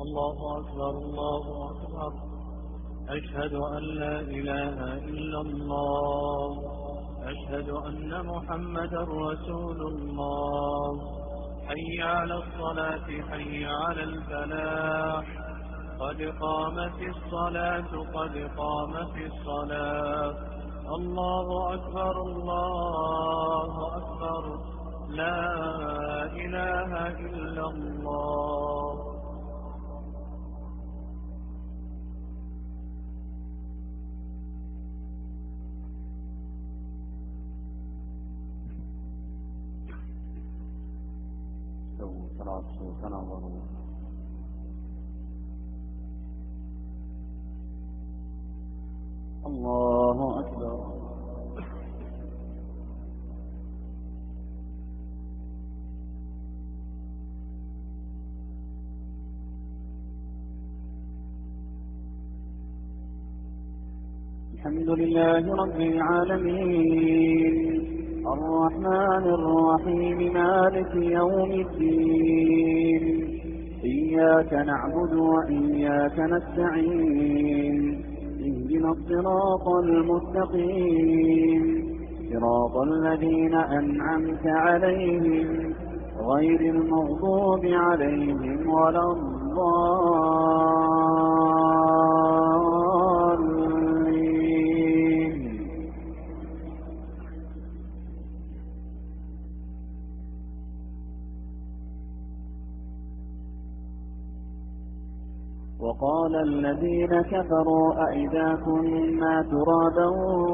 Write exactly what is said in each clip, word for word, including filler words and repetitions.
الله أكبر الله أكبر. أشهد أن لا إله إلا الله. أشهد أن محمدا رسول الله. حي على الصلاة حي على الفلاح. قد قامت الصلاة قد قامت الصلاة. الله أكبر الله أكبر. لا إله إلا الله. صلاة تناظروا. الله أكبر. الحمد لله رب العالمين الرحمن الرحيم مالك يوم الدين. إياك نعبد وإياك نستعين. اهدنا الصراط المستقيم صراط الذين أنعمت عليهم غير المغضوب عليهم ولا الضالين. وقال الذين كفروا أئذا كنا ترابا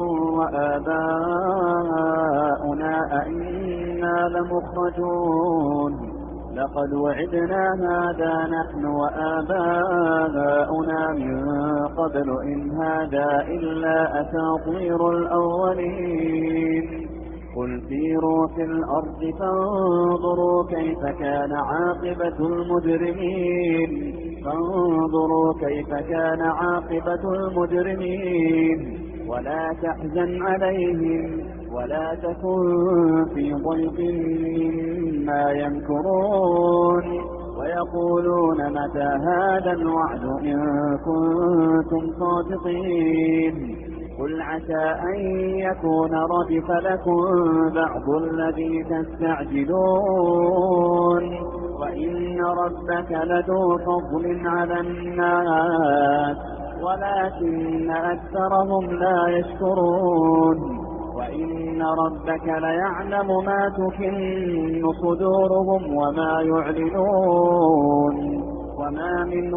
وآباؤنا أئنا لمخرجون. لقد وعدنا هذا نحن وآباؤنا من قبل إن هذا إلا أساطير الأولين. قل سيروا في الأرض فانظروا كيف كان عاقبة المجرمين فانظروا كيف كان عاقبة المجرمين. ولا تحزن عليهم ولا تكن في ضيق مما يمكرون. ويقولون متى هذا الوعد إن كنتم صادقين. قل عسى أن يكون ردف لكم بعض الذي تستعجلون. وإن ربك لذو فضل على الناس ولكن أكثرهم لا يشكرون. وإن ربك ليعلم ما تكن صدورهم وما يعلنون. وما من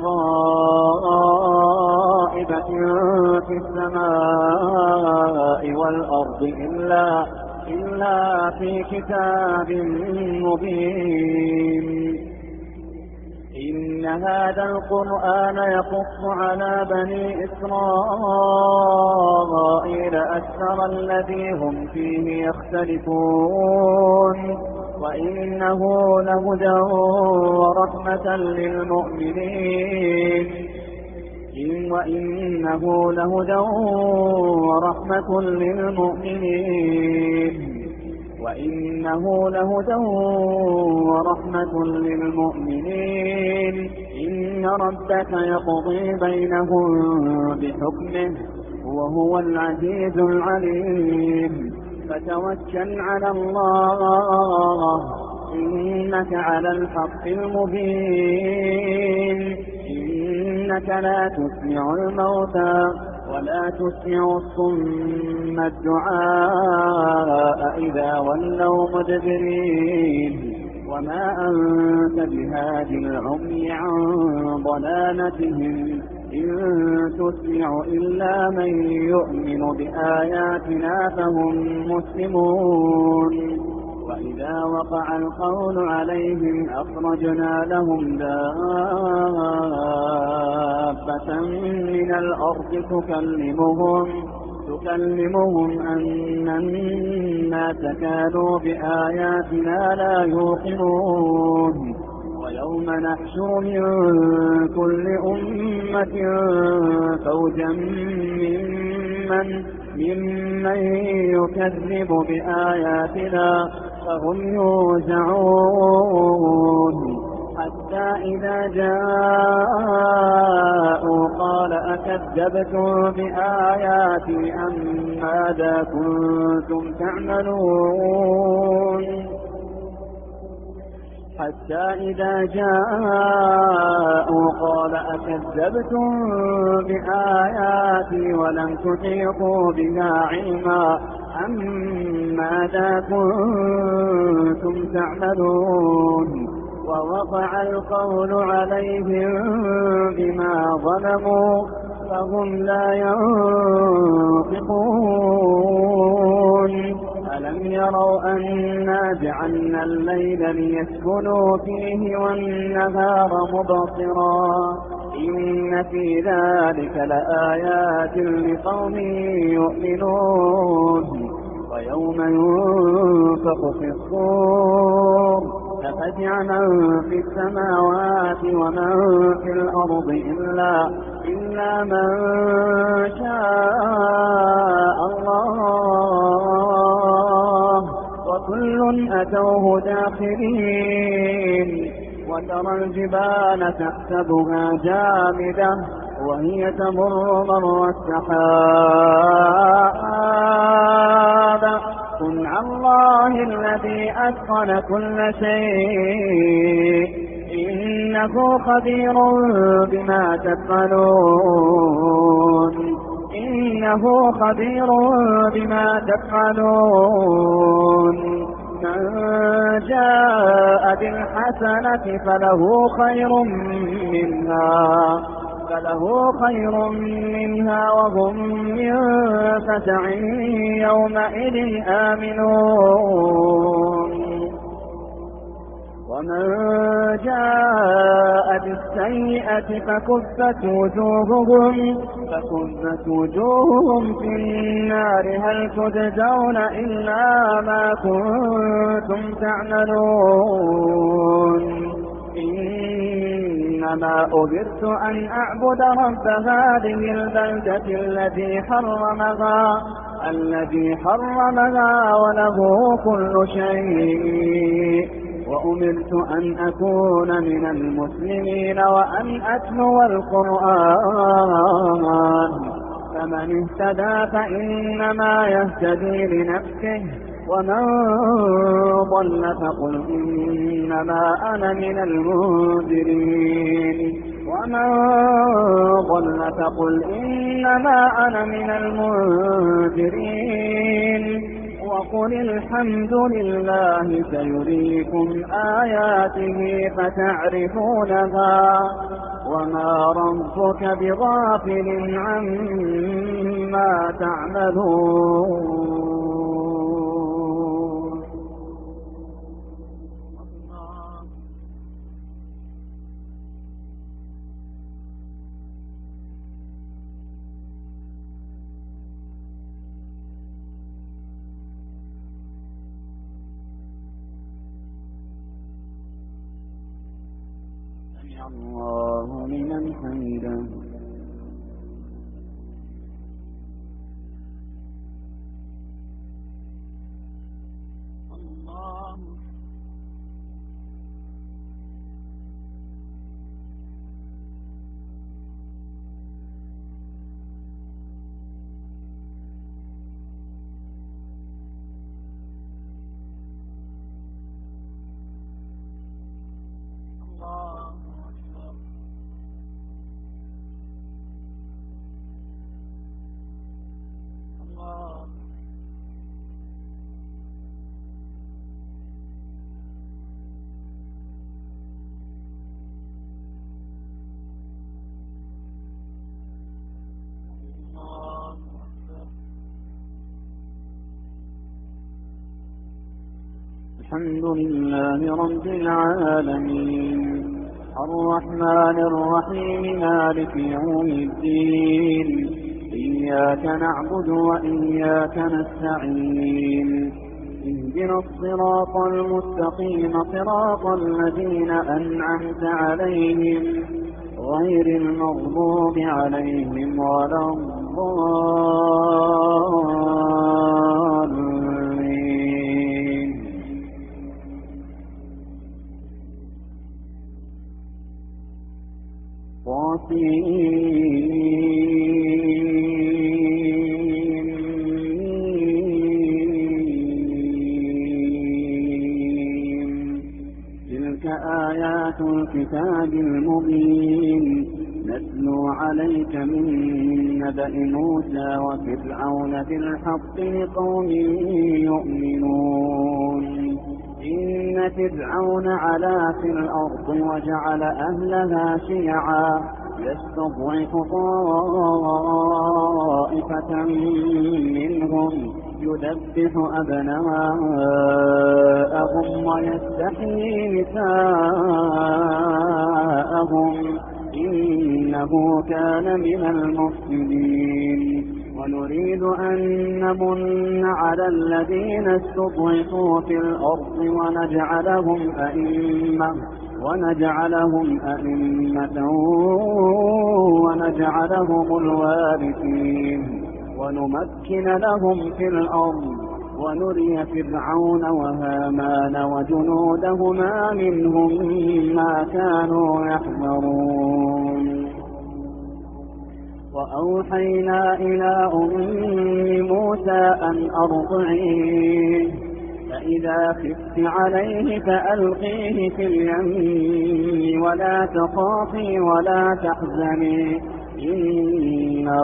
غائبة في السماء والأرض إلا, إلا في كتاب مبين. إن هذا القرآن يقص على بني إسرائيل أكثر الذي هم فيه يختلفون. وإنه لهدى ورحمة للمؤمنين وإنه لهدى ورحمة للمؤمنين وإنه لهدى ورحمة للمؤمنين. إن ربك يقضي بينهم بحكمه وهو العزيز العليم. فتوكل على الله إنك على الحق المبين. إنك لا تسمع الموتى ولا تسمع الصم الدعاء إذا ولوا مدبرين. وما أنت بهادي العمي عن ضلالتهم إن تسمع إلا من يؤمن بآياتنا فهم مسلمون. وإذا وقع القول عليهم أخرجنا لهم دابة من الأرض تكلمهم تكلمهم أن الناس كانوا بآياتنا لا يوقنون. ويوم نحشر من كل أمة فوجا ممن, ممن يكذب بآياتنا فهم يوزعون. حتى إذا جاءوا قال أكذبتم بآياتي أم ماذا كنتم تعملون حتى إذا جاءوا قال أكذبتم بآياتي ولم تحيطوا بها علما أم ماذا كنتم تعملون ووقع القول عليهم بما ظلموا فهم لا ينطقون ألم يروا أنا جعلنا الليل ليسكنوا فيه والنهار مبصرا إن في ذلك لآيات لقوم يؤمنون ويوم ينفخ في الصور ففزع من في السماوات ومن في الأرض إلا, إلا من شاء الله وكل أتوه داخرين وترى الجبال تحسبها جامدة وهي تمر مر السحاب صنع الله الذي أتقن كل شيء إنه خبير بما تفعلون إنه خبير بما تفعلون من جاء بالحسنة فله خير منها فله خير منها وهم من فزع يومئذ آمنون ومن جاء بالسيئة فكبت وجوههم فكبت وجوههم في النار هل تجزون إلا ما كنتم تعملون إنما أمرت أن أعبد رب هذه البلدة الذي حرمها الذي حرمها وله كل شيء وأمرت أن أكون من المسلمين وأن أتلو القرآن فمن اهتدى فإنما يهتدي لنفسه ومن ضل فقل إنما أنا من المنذرين ومن ضل فقل إنما أنا من المنذرين وقل الحمد لله سيريكم آياته فتعرفونها وما ربك بغافل عما تعملون الله لمن حمده الله الحمد لله رب العالمين الرحمن الرحيم مالك يوم الدين إياك نعبد وإياك نستعين اهدنا الصراط المستقيم صراط الذين أنعمت عليهم غير المغضوب عليهم ولا الضالين تلك آيات الكتاب المبين نتلو عليك من نبأ موسى وفرعون بالحق لقوم يؤمنون إن فرعون علا في الأرض وجعل أهلها شيعا يستضعف طائفة منهم يذبح أبناءهم ويستحيي نساءهم إنه كان من المفسدين ونريد أن نمن على الذين استضعفوا في الأرض ونجعلهم أئمة ونجعلهم أئمة ونجعلهم الوارثين ونمكن لهم في الأرض ونري فرعون وهامان وجنودهما منهم ما كانوا يحذرون وأوحينا إلى أم موسى أن أرضعيه فإذا خفت عليه فألقيه في اليم ولا تخافي ولا تحزني إنا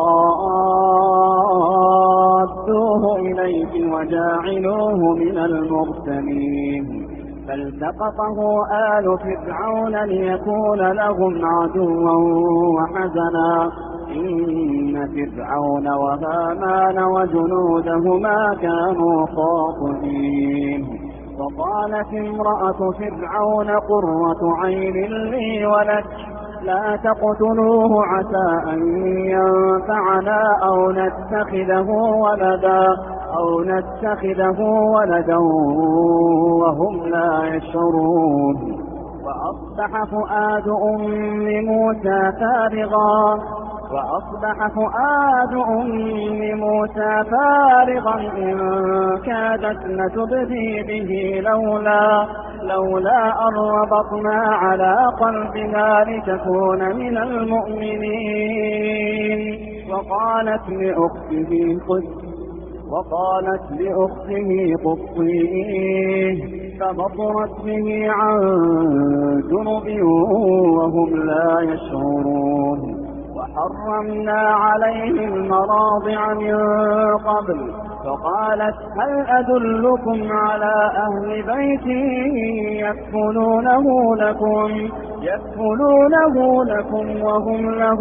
رادوه إليك وجاعلوه من المرسلين فالتقطه آل فرعون ليكون لهم عدوا وحزنا إن فرعون وهامان وجنودهما كانوا خاطئين وقالت امرأة فرعون قرة عين لي ولك لا تقتلوه عسى أن ينفعنا أو نتخذه ولدا أو نتخذه ولدا وهم لا يشعرون وأصبح فؤاد أم موسى فارغا وأصبح فؤاد أم موسى فارغا إن كادت لتبدي به لولا لولا أن ربطنا على قلبها لتكون من المؤمنين وقالت لأخته قد وقالت لأخته قصيه فبصرت به عن جنب وهم لا يشعرون وحرمنا عليه المراضع من قبل فقالت هل أدلكم على أهل بيت يكفلونه لكم يكفلونه لكم وهم له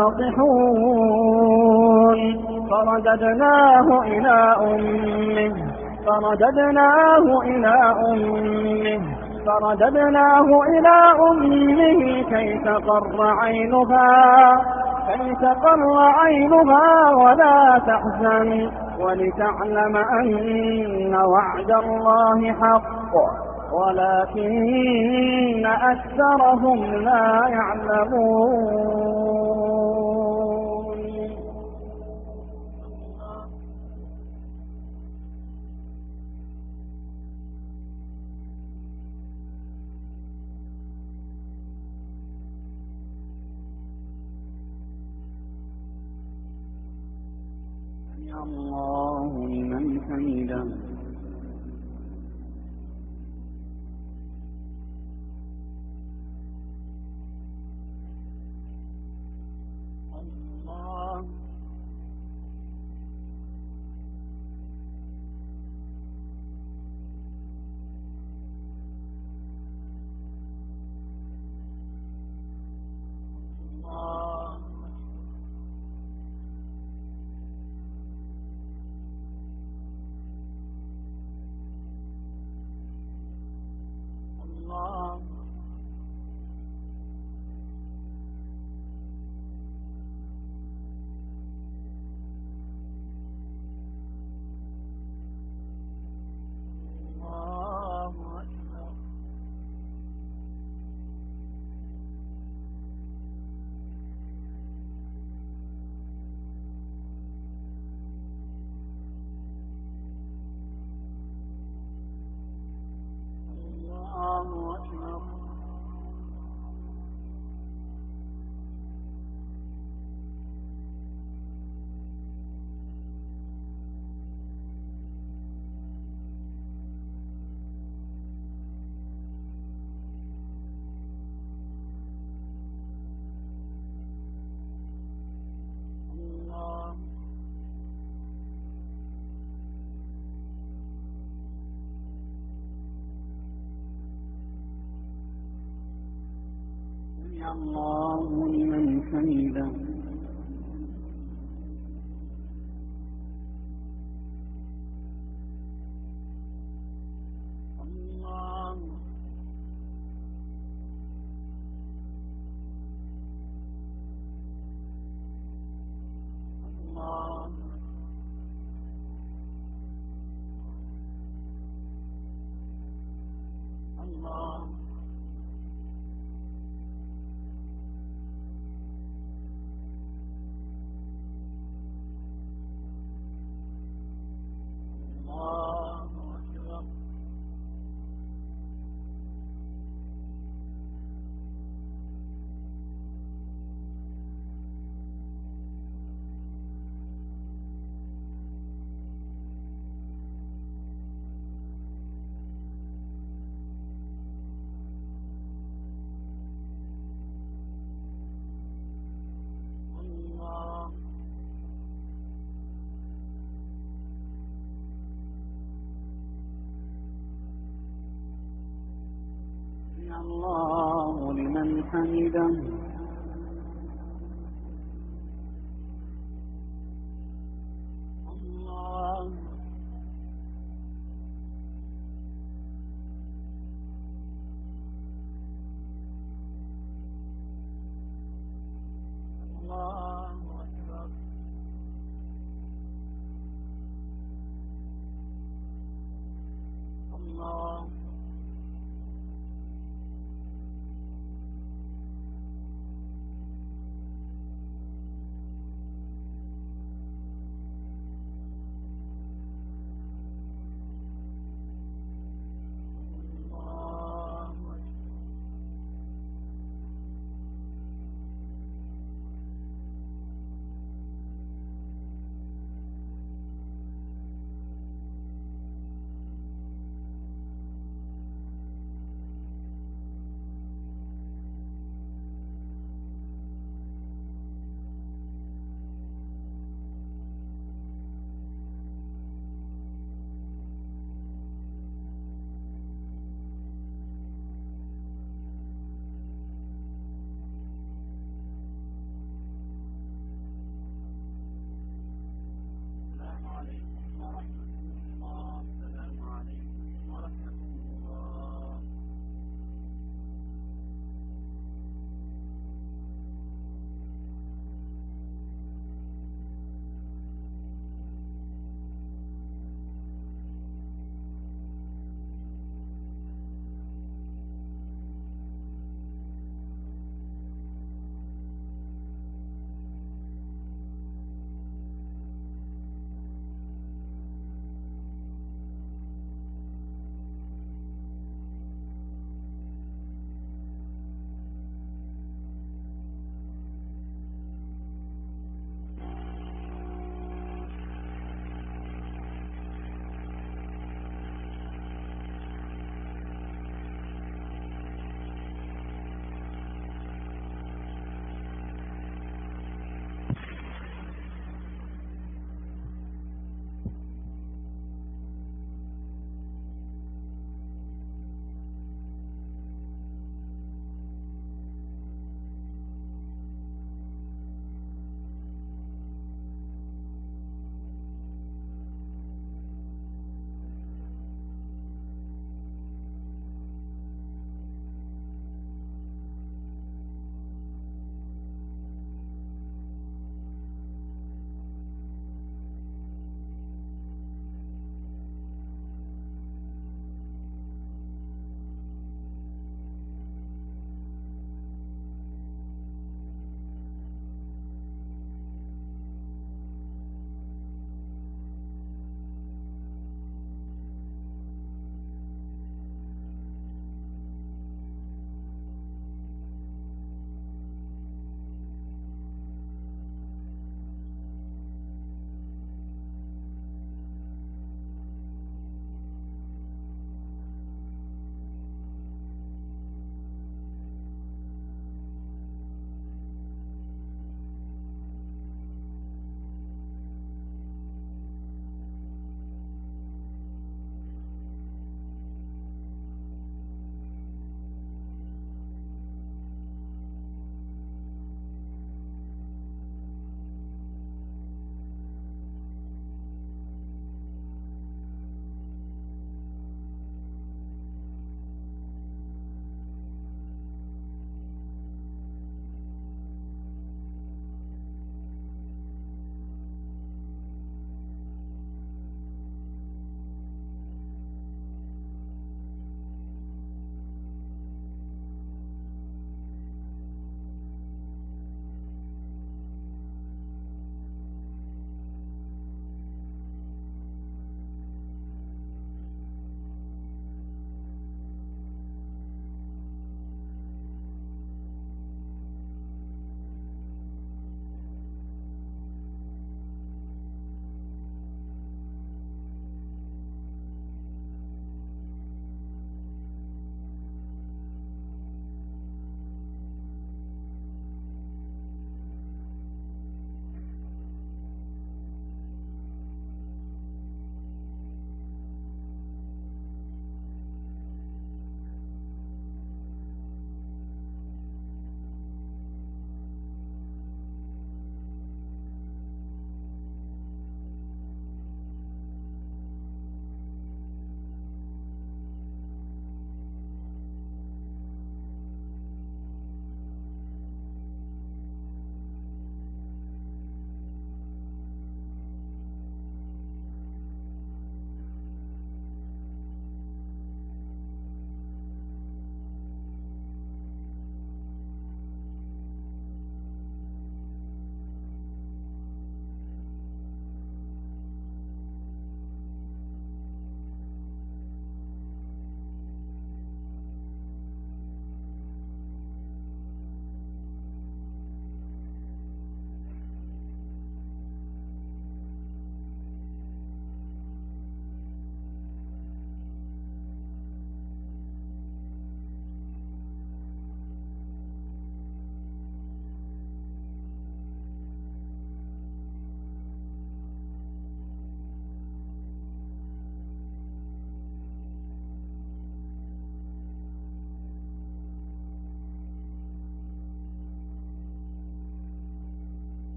ناصحون فرددناه إلى أمه فرددناه إلى أمه فرددناه إلى أمه كي تقر عينها كي تقر عينها ولا تحزن ولتعلم أن وعد الله حق ولكن أكثرهم لا يعلمون. الله لمن حمده. الله الله الله لمن حمده. الله لمن حمده. الله الله أكبر. الله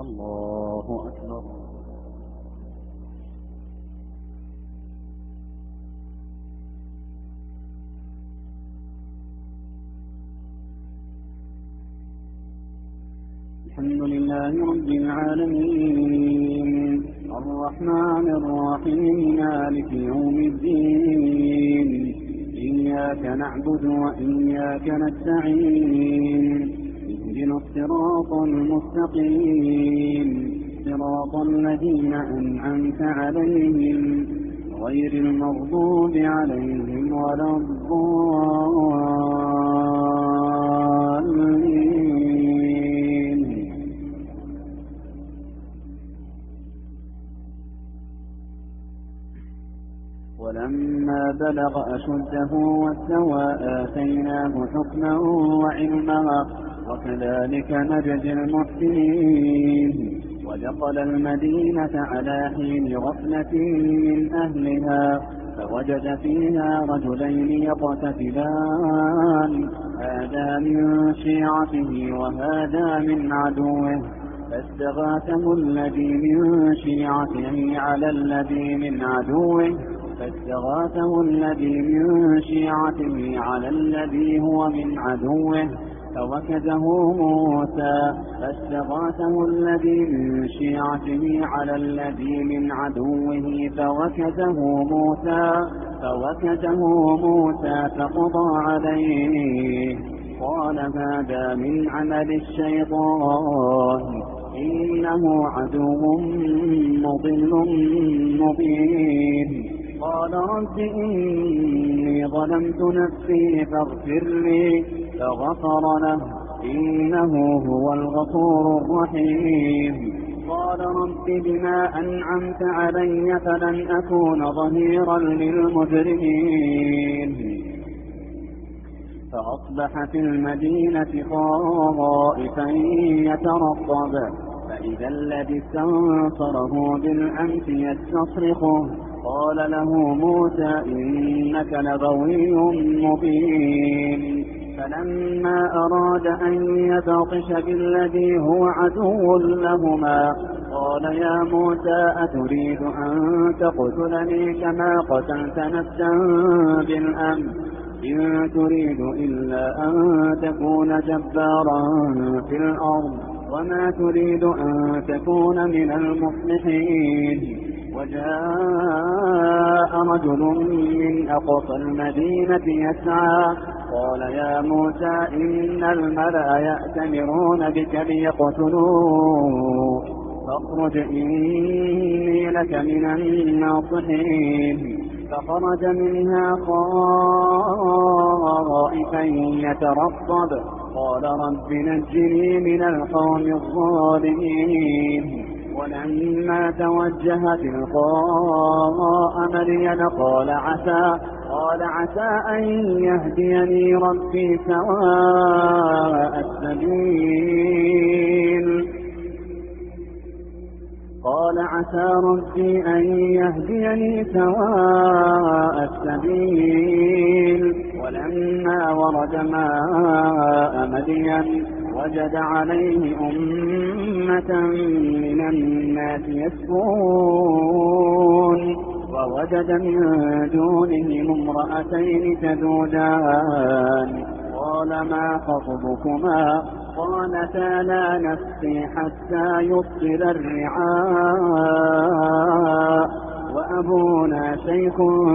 الله أكبر. الحمد لله رب العالمين الرحمن الرحيم مالك يوم الدين إياك نعبد وإياك نستعين اهدنا الصراط المستقيم صراط الذين أنعمت عليهم غير المغضوب عليهم ولا الضالين. ولما بلغ أشده واستوى آتيناه حكما وعلما وكذلك نجزي المحسنين. ودخل المدينة على حين غفلة من أهلها فوجد فيها رجلين يقتتلان هذا من شيعته وهذا من عدوه فاستغاثه الذي من شيعته على الذي من عدوه فاستغاثه الذي من شيعته على الذي هو من عدوه فوكزه موسى فاستغاثه الذي من شيعته على الذي من عدوه فوكزه موسى فوكزه موسى فقضى عليه قال هذا من عمل الشيطان إنه عدو مضل مبين. قال رب إني ظلمت نفسي فاغفر لي فغفر له إنه هو الغفور الرحيم. قال رب بما أنعمت علي فلن أكون ظهيرا للمجرمين. فأصبح في المدينة خائفا يترقب فإذا الذي استنصره بالأمس يستصرخه قال له موسى إنك لغوي مبين. فلما أراد أن يبطش بالذي هو عدو لهما قال يا موسى أتريد أن تقتلني كما قتلت نفسا بالأمس إن تريد إلا أن تكون جبارا في الأرض وما تريد أن تكون من المصلحين. وجاء رجل من أقصى المدينة يسعى قال يا موسى إن الملأ يأتمرون بك ليقتلوك فاخرج إني لك من الناصحين. فخرج منها خائفا يترقب قال رب نجني من القوم الظالمين. ولما توجه تلقاء مدين قال عسى قال عسى أن يهديني ربي سواء السبيل قال عسى ربي أن يهديني سواء السبيل. ولما ورد ماء مدين وجد عليه أمة من الناس يسكون ووجد من دونهم امرأتين تذودان قال ما خطبكما قالتا لا نسقي حتى يصل الرعاء وأبونا شيخ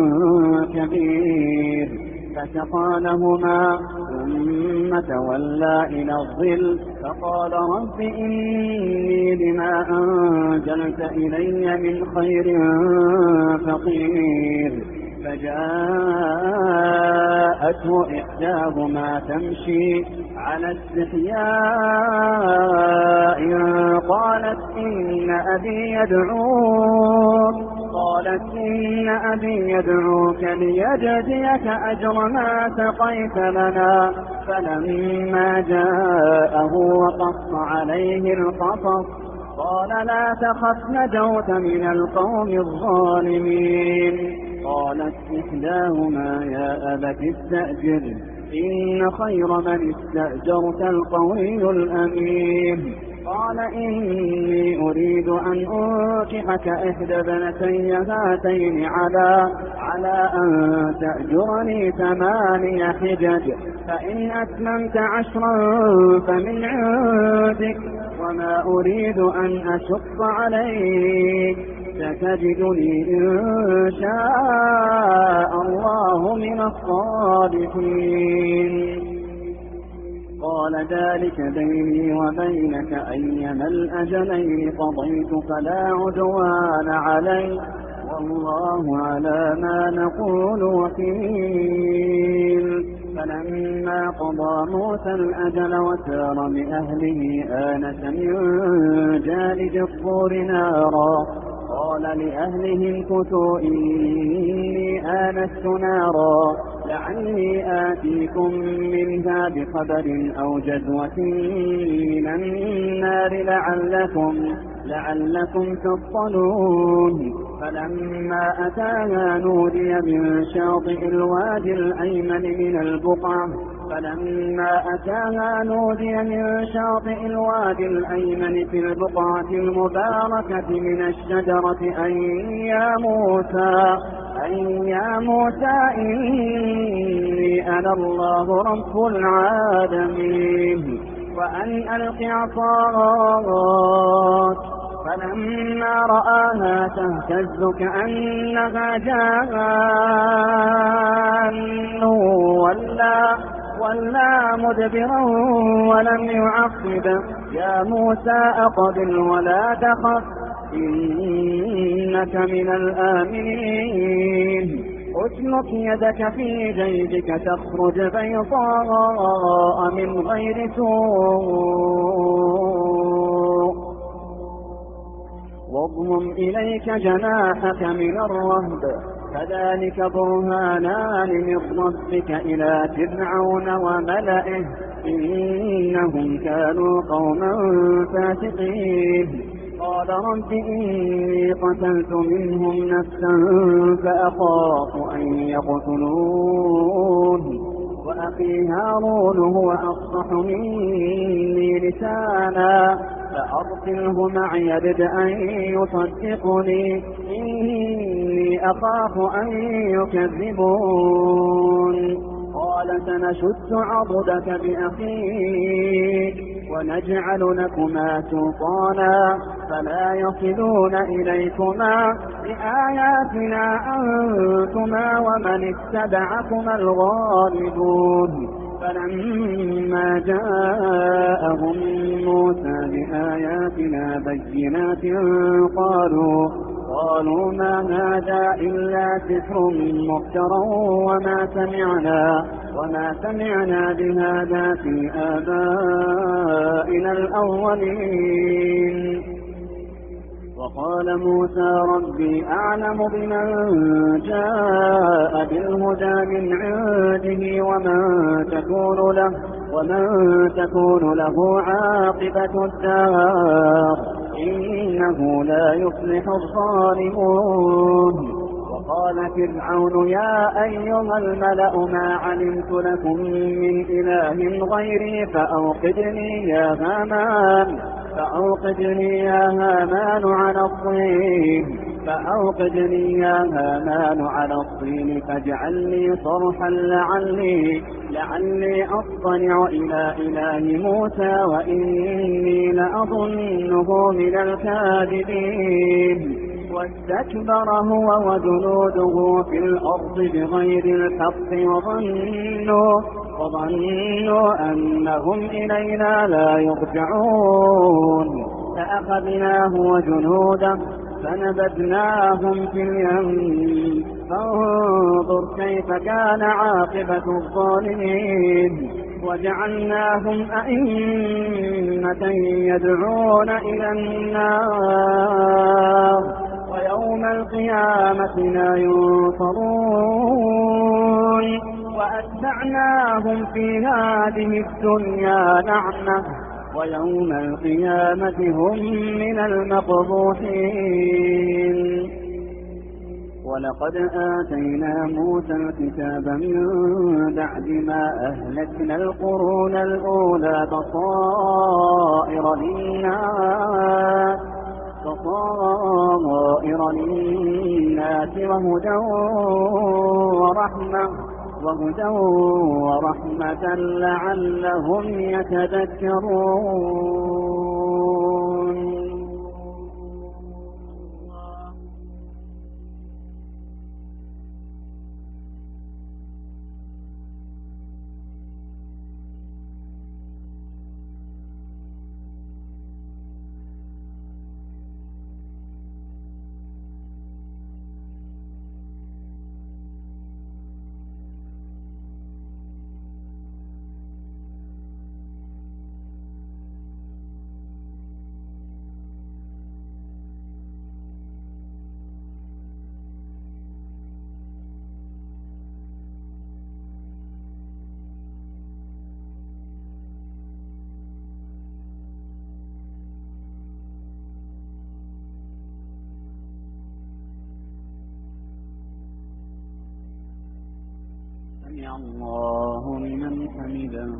كبير فسقى لهما ثم تولى إلى الظل فقال رب إني لما أنزلت إلي من خير فقير. فجاءته إحداهما تمشي على استحياء قالت إن أبي يدعوك قالت إن أبي يدعوك ليجزيك أجر ما سقيت لنا. فلما جاءه وقص عليه القصص قال لا تخف نجوت من القوم الظالمين. قالت إحداهما يا أبت استأجر إن خير من استأجرت القوي الأمين. قال إني أريد أن أنكحك إحدى ابنتي هاتين على على أن تأجرني ثماني حجج فإن أتممت عشرا فمن عندك وما أريد أن أشق عليك ستجدني إن شاء الله من الصادقين. قال ذلك بيني وبينك أيما الأجلين قضيت فلا عدوان علي والله على ما نقول وكيل. فلما قضى موسى الأجل وسار بأهله آنس من جانب الطور نارا قال لأهلهم كثوا إني آنست نارا لعلي آتيكم منها بخبر أو جذوة من النار لعلكم, لعلكم تصطلون. فلما أتاها نودي من شاطئ الوادي الأيمن من البقعة فلما أتاها نودي من شاطئ الوادي الأيمن في البقعة المباركة من الشجرة أن يا موسى أن يا موسى إني أنا الله رب العالمين وأن ألق عصاك. فلما رآها تهتز كأنها جان ولا ولا مدبرا ولم يعقب يا موسى أقبل ولا تخف إنك من الآمنين. أسلك يدك في جيبك تخرج بيضاء من غير سوء واضمم إليك جناحك من الرهب كذلك برهانان من ربك إلى فرعون وملئه إنهم كانوا قوما فاسقين. قال رب إني قتلت منهم نفسا فأخاف أن يقتلون وأخي هارون هو أفصح مني لسانا فأرسله معي يرد أن يصدقني إني أخاف أن يكذبون. قال سنشد عضدك بأخيك ونجعل لكما سلطانا فلا يصلون إليكما بآياتنا أنتما ومن اتبعكما الغالبون. فلما جاءهم موسى بآياتنا بينات قالوا قالوا ما هذا إلا سحر مفترى وما سمعنا وما سمعنا بهذا في آبائنا الأولين. وقال موسى ربي أعلم بمن جاء بالهدى من عنده ومن تكون له ومن تكون له عاقبة الدار إنه لا يفلح الظالمون. وقال فرعون يا أيها الملأ ما علمت لكم من إله غيري فأوقدني يا هامان فأوقدني يا هامان على الطين فأوقدني يا هامان على الطين فاجعل لي صرحا لعلي لعلي أطلع إلى إله موسى وإني لأظنه من الكاذبين. واستكبر هو وجنوده في الأرض بغير الحق وظنوا وظنوا أنهم إلينا لا يرجعون. فأخذناه وجنوده فنبذناهم في اليم فانظر كيف كان عاقبة الظالمين. وجعلناهم أئمة يدعون إلى النار ويوم القيامة لا ينصرون. وأتبعناهم في هذه الدنيا لعنة ويوم القيامة هم من المقبوحين. ولقد آتينا موسى الكتاب من بعد ما أهلكنا القرون الأولى بصائر للناس بصائر للناس وهدى ورحمة وهدى ورحمة لعلهم يتذكرون. سمع الله لمن حمده.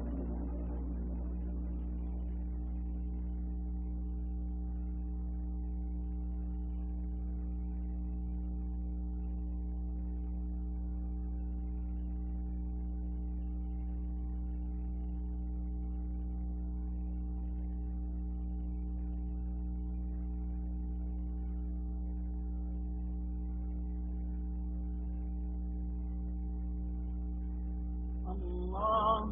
الله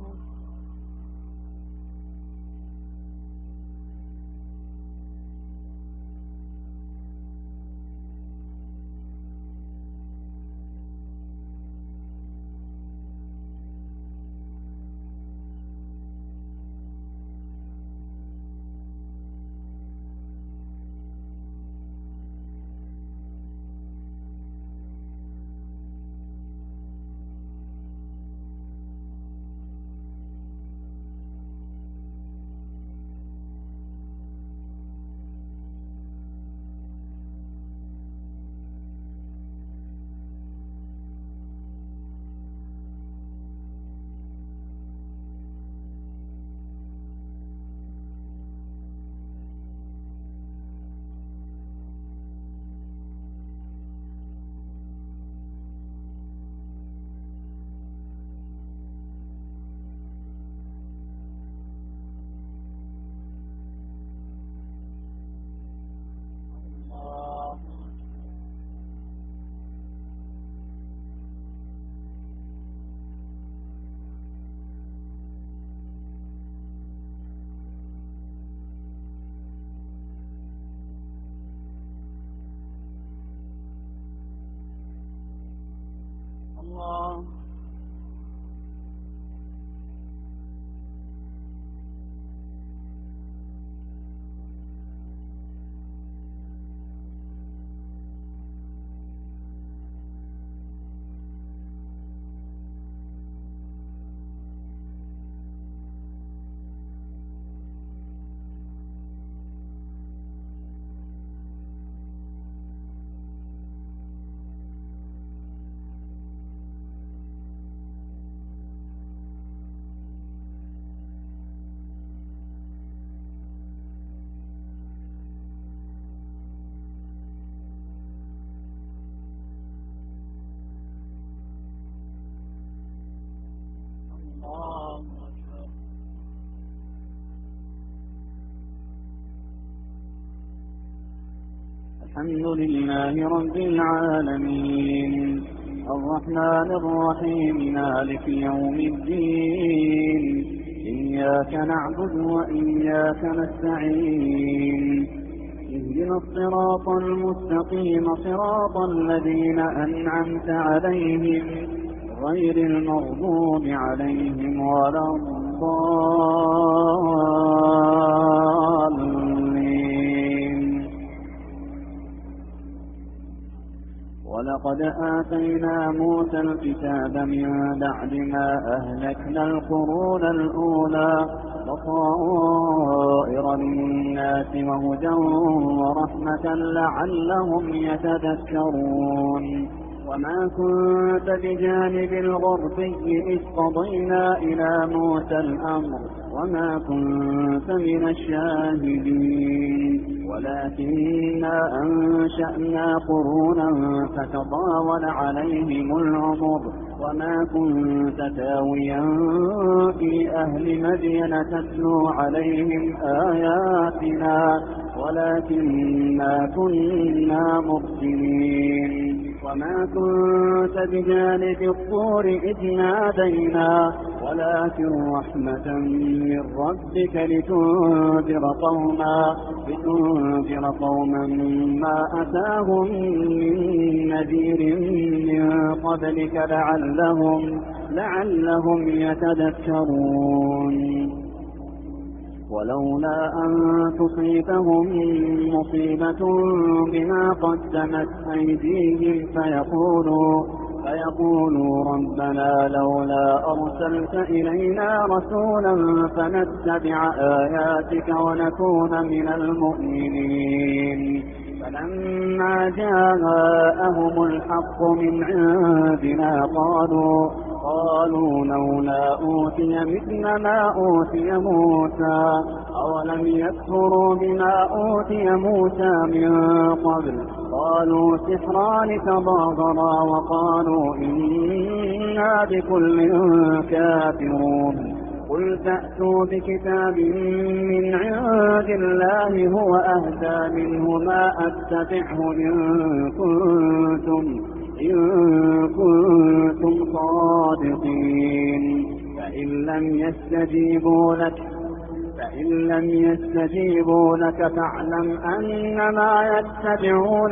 الله الحمد لله رب العالمين الرحمن الرحيم مالك يوم الدين إياك نعبد وإياك نستعين اهدنا الصراط المستقيم صراط الذين أنعمت عليهم غير المغضوب عليهم ولا الضالين. ولقد آتينا موسى الكتاب من بعد ما أهلكنا القرون الأولى بصائر للناس وهدى ورحمة لعلهم يتذكرون. وما كنت بجانب الغربي إذ قضينا إلى موسى الأمر وما كنت من الشاهدين ولكننا أنشأنا قرونا فتطاول عليهم العمر وما كنت تاويا في أهل مدين تتلو عليهم آياتنا ولكننا كنا مرسلين. وما كنت بجانب الطور إذ نادينا ولكن رحمة من ربك لتنذر قوما لتنذر قوما ما أتاهم من نذير من قبلك لعلهم لعلهم يتذكرون. ولولا أن تصيبهم مصيبة بما قدمت أيديهم فيقولوا فيقولوا ربنا لولا أرسلت إلينا رسولا فنتبع آياتك ونكون من المؤمنين. فلما جاءهم الحق من عندنا قالوا قالوا لولا أوتي مثل ما أوتي موسى أولم يكفروا بما أوتي موسى من قبل قالوا سحران تظاهرا وقالوا إنا بكل كافرون. قل فأتوا بكتاب من عند الله هو أهدى منه ما أتبعه إن كنتم إن كنتم صادقين. فإن لم يستجيبوا لك فإن لم يستجيبوا لك فاعلم أنما يتبعون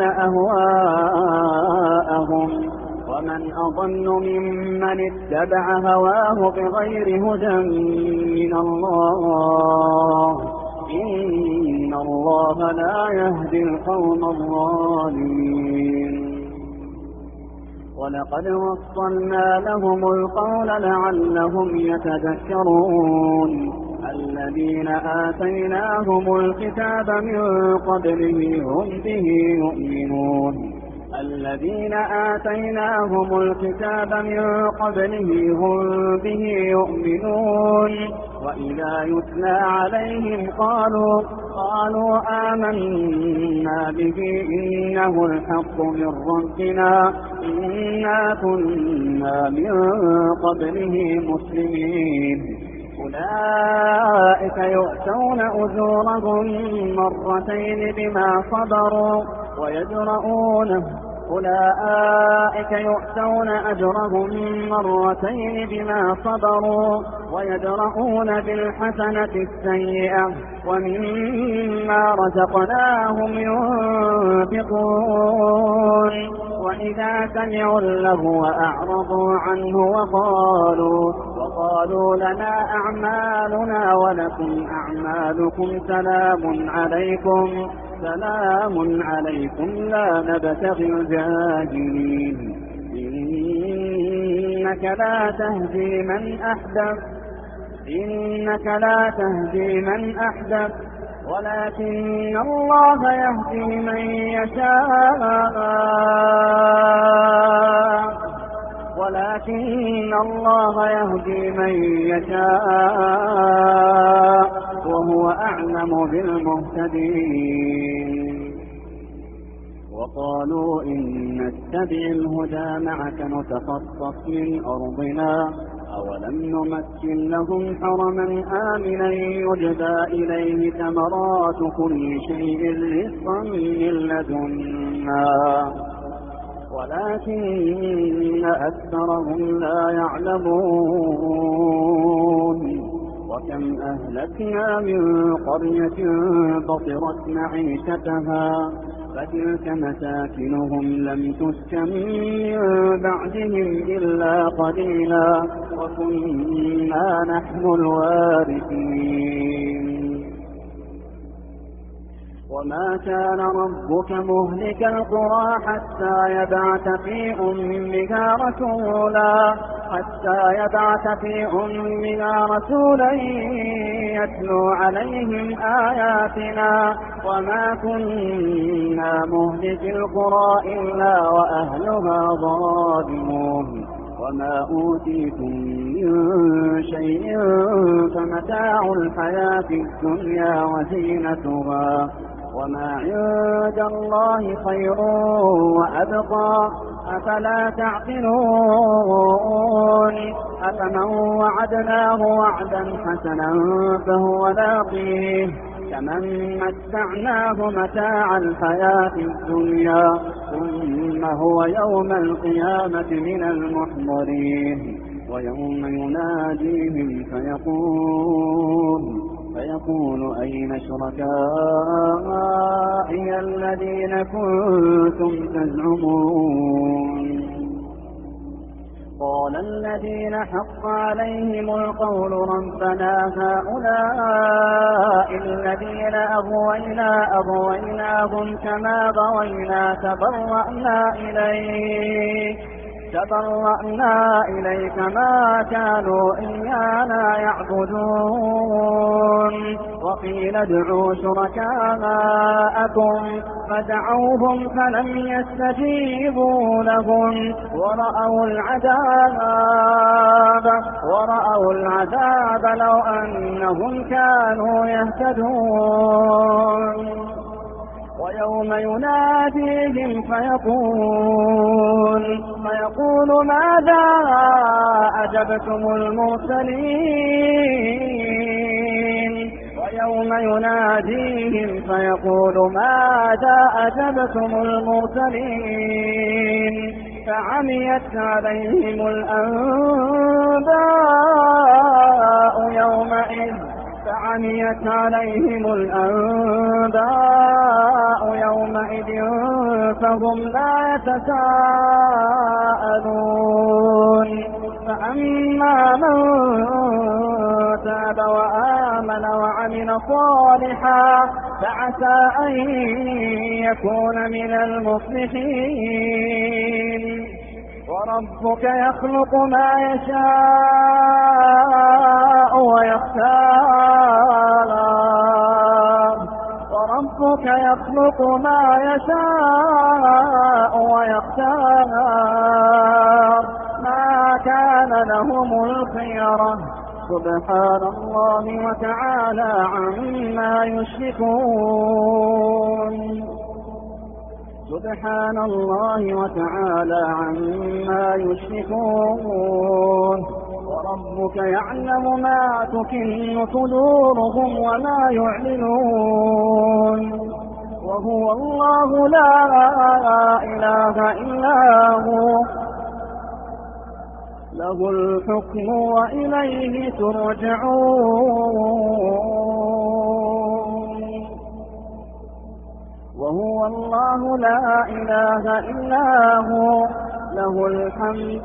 أهواءهم ومن أضل ممن اتبع هواه بغير هدى من الله إن الله لا يهدي القوم الظالمين. ولقد وصلنا لهم القول لعلهم يتذكرون. الذين آتيناهم الكتاب من قبله هم به يؤمنون الذين آتيناهم الكتاب من قبله هم به يؤمنون وإذا يتلى عليهم قالوا قالوا آمنا به إنه الحق من ربنا إنا كنا من قبله مسلمين. أولئك يؤتون أجورهم مرتين بما صبروا ويدرؤون أولئك يؤتون أجرهم مرتين بما صبروا ويدرؤون بالحسنة السيئة ومما رزقناهم ينفقون. وإذا سمعوا اللغو أعرضوا عنه وقالوا وقالوا لنا أعمالنا ولكم أعمالكم سلام عليكم سلام عليكم لا نبتغي الجاهلين. إنك لا تهدي من أحببت إنك لا تهدي من أحببت ولكن الله يهدي من يشاء ولكن الله يهدي من يشاء وهو أعلم بالمهتدين. وقالوا إن نتبع الهدى معك نتخطف من أرضنا أولم نمكن لهم حرما آمنا يجبى إليه ثمرات كل شيء رزقا من لدنا ولكن أكثرهم لا يعلمون. وكم أهلكنا من قرية بطرت معيشتها فتلك مساكنهم لم تسكن من بعدهم إلا قليلا وكنا نحن الوارثين. وما كان ربك مهلك القرى حتى يبعث في أمها رسولا حتى يبعث في أمها رسولا يتلو عليهم آياتنا وما كنا مهلك القرى إلا وأهلها ظالمون وما أوتيتم من شيء فمتاع الحياة الدنيا وزينتها وما عند الله خير وأبقى أفلا تعقلون أفمن وعدناه وعدا حسنا فهو لاقيه كمن متعناه متاع الحياة الدنيا ثم هو يوم القيامة من المحضرين ويوم يناديهم فيقول فيقول أين شركائي الذين كنتم تزعمون قال الذين حق عليهم القول ربنا هؤلاء الذين أغوينا أغويناهم كما غوينا تبرأنا إليك تبرأنا إليك ما كانوا إيانا يعبدون وقيل ادعوا شركاءكم فدعوهم فلم يستجيبوا لهم ورأوا العذاب ورأوا العذاب لو أنهم كانوا يهتدون ويوم يناديهم فيقول فيقول ماذا أجبتم المرسلين ويوم يناديهم فيقول ماذا أجبتم المرسلين فعميت عليهم الأنباء يومئذ فعميت عليهم الأنباء يومئذ فهم لا يتساءلون فأما من تاب وآمن وعمل صالحا فعسى أن يكون من المفلحين وربك يخلق ما يشاء ويختار وربك يخلق ما يشاء ويختار ما كان لهم الخيرة سبحان الله وتعالى عما يشركون سبحان الله وتعالى عما يشركون وربك يعلم ما تكن صدورهم وما يعلنون وهو الله لا إله إلا هو له الحكم وإليه ترجعون وهو الله لا إله إلا هو له الحمد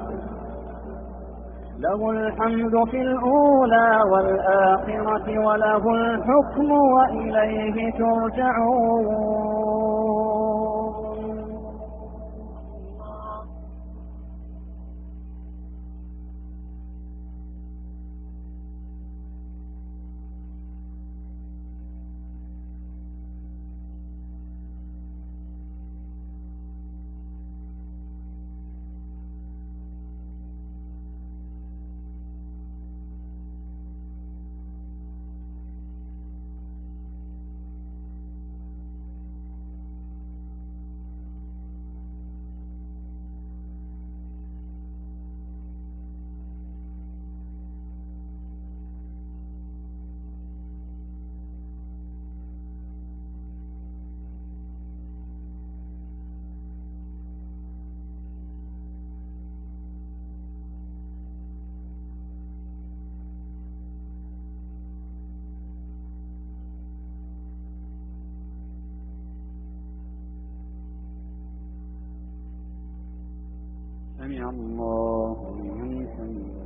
له الحمد في الأولى والآخرة وله الحكم وإليه ترجعون سمع الله لمن حمده.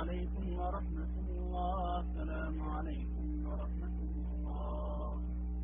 عليكم ورحمة الله. السلام عليكم ورحمة الله.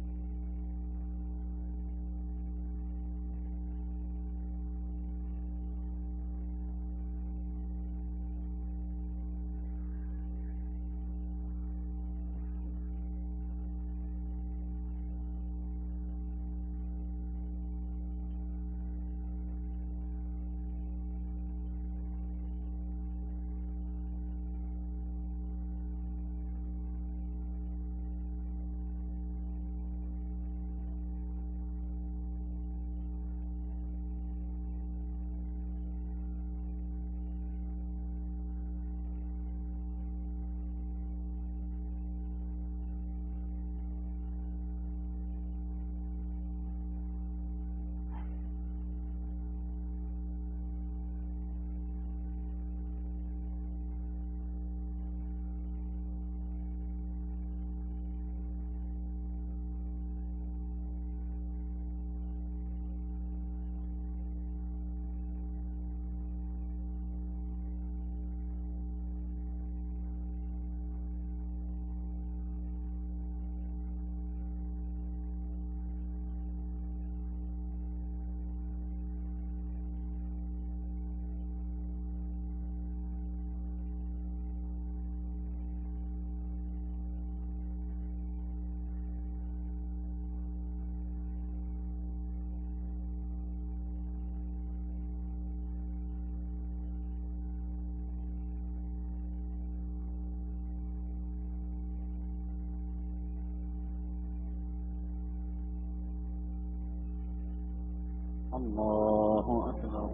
الله أكبر.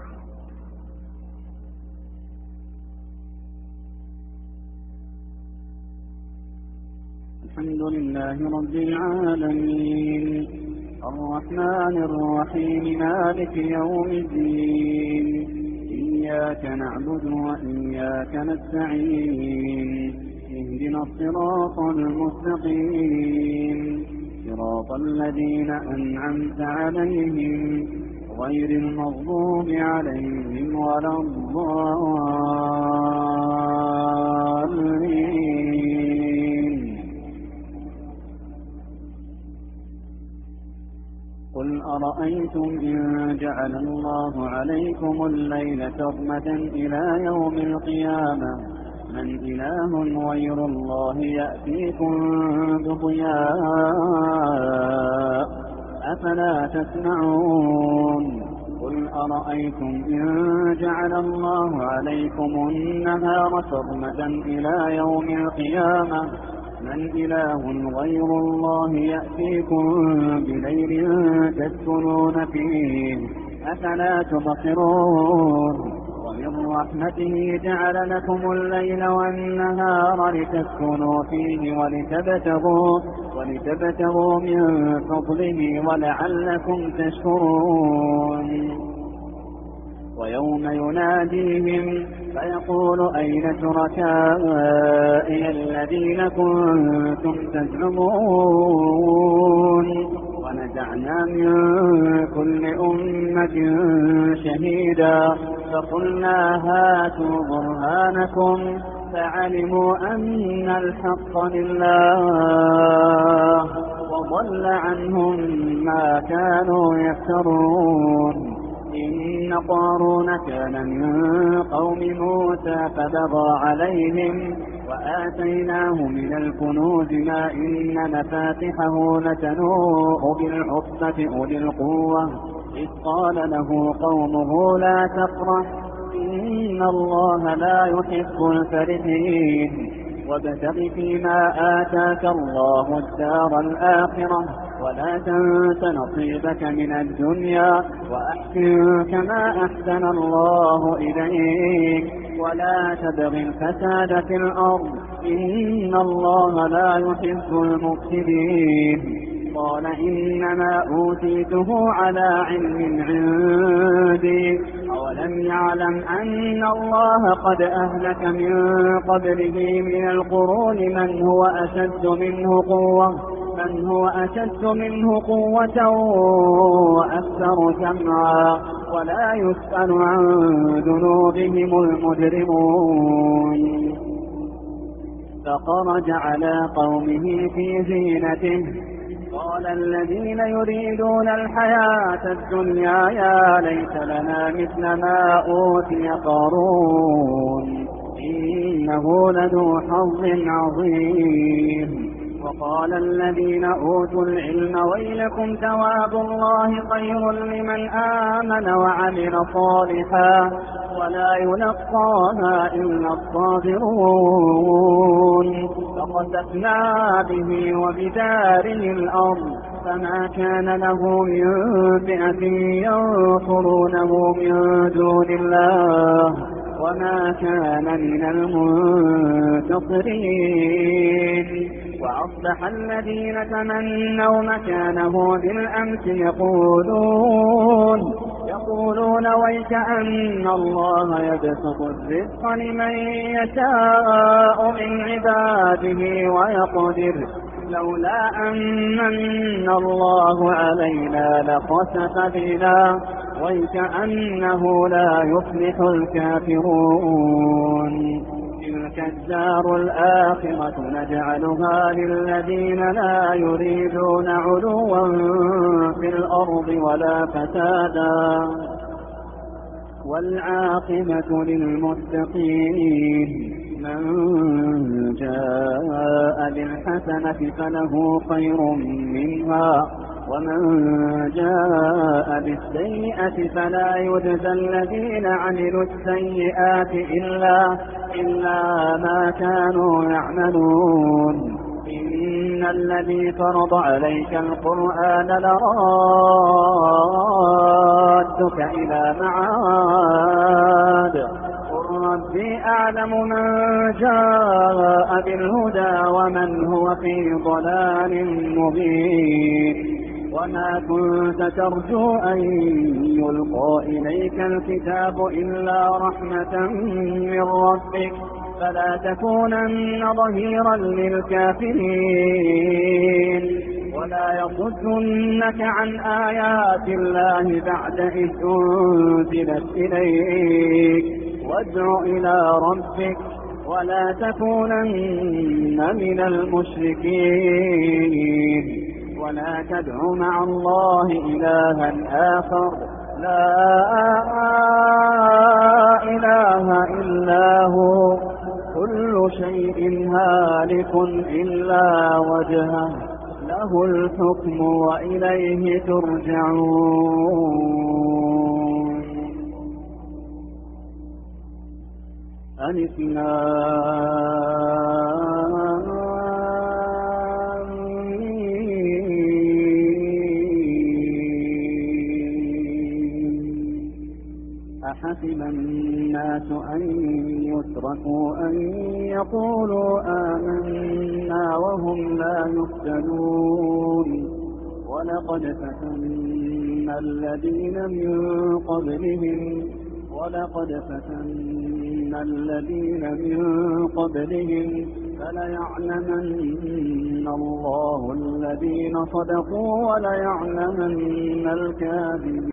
الحمد لله رب العالمين الرحمن الرحيم مالك يوم الدين إياك نعبد وإياك نستعين اهدنا الصراط المستقيم صراط الذين أنعمت عليهم غير المغضوب عليهم ولا الضالين. قل أرأيتم إن جعل الله عليكم الليل سرمدا إلى يوم القيامة من إله غير الله يأتيكم بضياء أفلا تسمعون. قل أرأيتم إن جعل الله عليكم النهار سرمدا إلى يوم القيامة من إله غير الله يأتيكم بليل تسكنون فيه أفلا تبصرون. ومن رحمته جعل لكم الليل والنهار لتسكنوا فيه ولتبتغوا, ولتبتغوا من فضله ولعلكم تشكرون. ويوم يناديهم فيقول أين شركائي الذين كنتم تزعمون ونزعنا من كل أمة شهيدا فقلنا هاتوا برهانكم فعلموا أن الحق لله وضل عنهم ما كانوا يفترون. إن قارون كان من قوم موسى فبغى عليهم وآتيناه من الكنوز ما إن مفاتحه لتنوء بالعصبة أولي القوة إذ قال له قومه لا تفرح إن الله لا يحب الفرحين وابتغ فيما آتاك الله الدار الآخرة ولا تنس نصيبك من الدنيا وأحسن كما أحسن الله إليك ولا تبغ الفساد في الأرض إن الله لا يحب المفسدين. قال إنما أوتيته على علم عندي أولم يعلم أن الله قد أهلك من قبله من القرون من هو أشد منه قوة من هو أشد منه قوة وأكثر جمعا ولا يسأل عن ذنوبهم المجرمون. فخرج على قومه في زينته قال الذين يريدون الحياة الدنيا يا ليت لنا مثل ما أوتي قارون إنه لذو حظ عظيم. وقال الذين أوتوا العلم ويلكم ثواب الله خير لمن آمن وعمل صالحا ولا يلقاها إلا الصابرون. فخسفنا به وبداره الأرض فما كان له من فئة ينصرونه من دون الله وما كان من المنتصرين. وأصبح الذين تمنوا مكانه بالأمس يقولون يقولون ويكأن الله يبسط الرزق لمن يشاء من عباده ويقدر لولا أمن الله علينا لخسف بنا ويكأنه لا يفلح الكافرون. تلك الدار الآخرة نجعلها للذين لا يريدون علوا في الأرض ولا فسادا والعاقبة للمتقين. من جاء بالحسنة فله خير منها ومن جاء بالسيئة فلا يجزى الذين عملوا السيئات إلا, إلا ما كانوا يعملون. إن الذي فرض عليك القرآن لرادك إلى معاد قل ربي أعلم من جاء بالهدى ومن هو في ضلال مبين. وما كنت ترجو أن يلقى إليك الكتاب إلا رحمة من ربك فلا تكونن ظهيرا للكافرين ولا يصدنك عن آيات الله بعد إذ أنزلت إليك وادع إلى ربك ولا تكونن من المشركين ولا تدع مع الله إلها آخر لا إله إلا هو كل شيء هالك إلا وجهه له الحكم وإليه ترجعون. الإسلام أحسب الناس أن يتركوا أن يقولوا آمنا وهم لا يفتنون ولقد فتنا الذين من قبلهم ولقد فتنا الذين من قبلهم فليعلمن الله الذين صدقوا وليعلمن الكاذبين.